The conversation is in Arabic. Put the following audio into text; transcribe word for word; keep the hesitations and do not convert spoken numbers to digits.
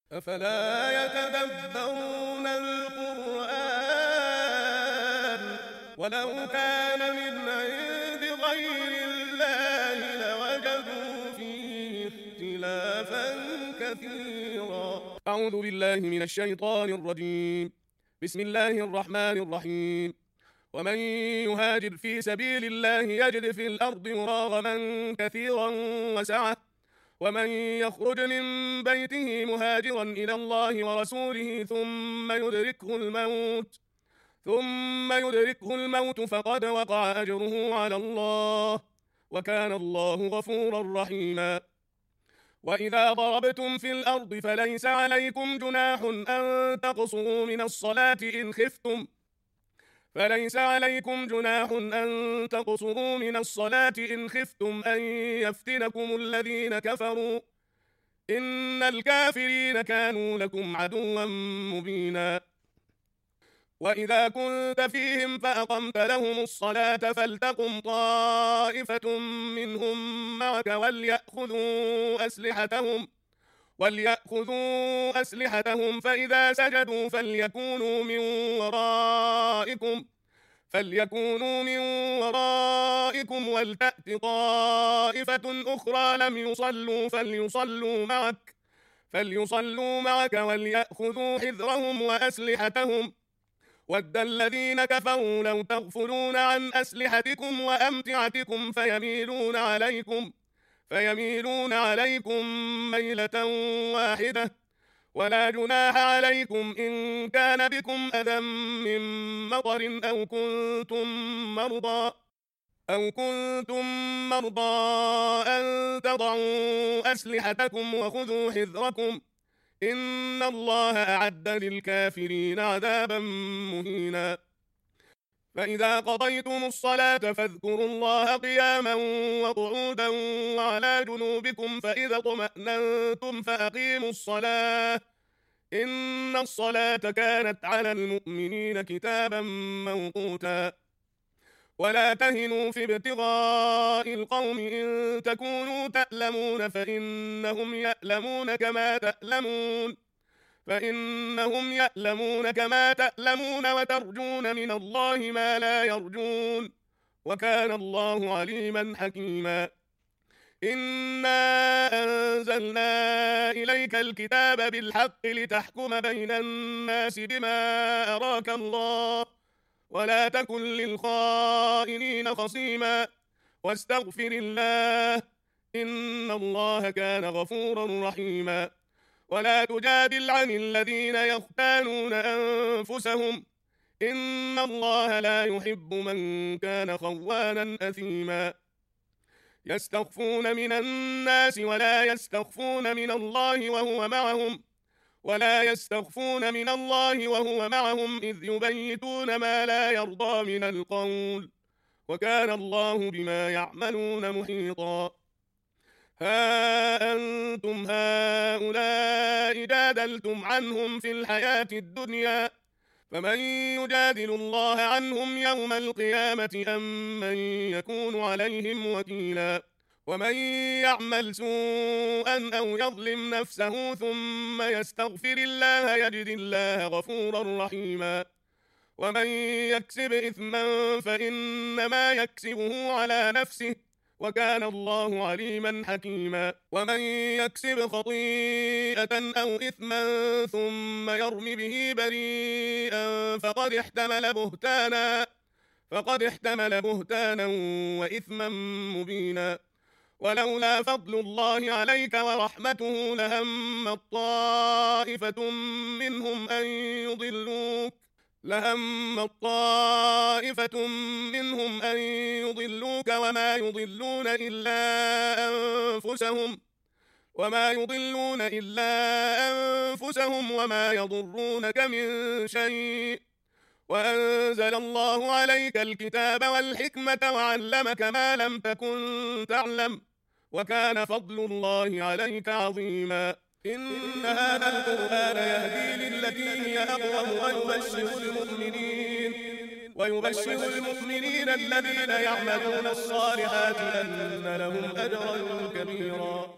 أفلا يتدبرون القرآن ولو كان من عند غير الله لوجدوا فيه اختلافا كثيرا. أعوذ بالله من الشيطان الرجيم. بسم الله الرحمن الرحيم. ومن يهاجر في سبيل الله يجد في الأرض مراغما كثيرا وسعة ومن يخرج من بيته مهاجرا إلى الله ورسوله ثم يدركه الموت ثم يدركه الموت فقد وقع أجره على الله وكان الله غفورا رحيما. وإذا ضربتم في الأرض فليس عليكم جناح أن تقصروا من الصلاة إن خفتم فليس عليكم جناح أن تقصروا من الصلاة إن خفتم أن يفتنكم الذين كفروا إن الكافرين كانوا لكم عدوا مبينا. وإذا كنت فيهم فأقمت لهم الصلاة فلتقم طائفة منهم معك وليأخذوا أسلحتهم وليأخذوا أسلحتهم فإذا سجدوا فليكونوا من ورائكم فليكونوا من ورائكم ولتأت طائفة أخرى لم يصلوا فليصلوا معك فليصلوا معك وليأخذوا حذرهم وأسلحتهم ود الذين كفروا لو تغفلون عن أسلحتكم وأمتعتكم فيميلون عليكم فيميلون عليكم ميلة واحدة ولا جناح عليكم إن كان بكم أذى من مطر أو كنتم مرضى أو كنتم مرضى أن تضعوا أسلحتكم وخذوا حذركم إن الله أعد للكافرين عذابا مهينا. فإذا قضيتم الصلاة فاذكروا الله قياما وقعودا وعلى جنوبكم فإذا اطمأننتم فأقيموا الصلاة إن الصلاة كانت على المؤمنين كتابا موقوتا. ولا تهنوا في ابتغاء القوم إن تكونوا تألمون فإنهم يألمون كما تألمون فإنهم يألمون كما تألمون وترجون من الله ما لا يرجون وكان الله عليما حكيما. إنا أنزلنا إليك الكتاب بالحق لتحكم بين الناس بما أراك الله ولا تكن للخائنين خصيما واستغفر الله إن الله كان غفورا رحيما. ولا تجادل عن الذين يختانون أنفسهم إن الله لا يحب من كان خوانا أثيما. يستخفون من الناس ولا يستخفون من الله وهو معهم ولا يستخفون من الله وهو معهم إذ يبيتون ما لا يرضى من القول وكان الله بما يعملون محيطا. ها أنتم هؤلاء جادلتم عنهم في الحياة الدنيا فمن يجادل الله عنهم يوم القيامة أم من يكون عليهم وكيلا. ومن يعمل سوءا أو يظلم نفسه ثم يستغفر الله يجد الله غفورا رحيما. ومن يكسب إثما فإنما يكسبه على نفسه وكان الله عليما حكيما. ومن يكسب خطيئة أو إثما ثم يرم به بريئا فقد احتمل بهتانا فقد احتمل بهتانا وإثما مبينا. ولولا فضل الله عليك ورحمته لهمت طائفة منهم أن يضلوك لهمت طائفة منهم أن يضلوك وما يضلون إلا أنفسهم وما يضلون إلا أنفسهم وما يضرونك من شيء وأنزل الله عليك الكتاب والحكمة وعلمك ما لم تكن تعلم وكان فضل الله عليك عظيما. إن هذا القرآن يهدي للتي هي أقوم ويبشر المؤمنين ويبشر المؤمنين الذين يعملون الصالحات أن لهم أجرا كبيرا.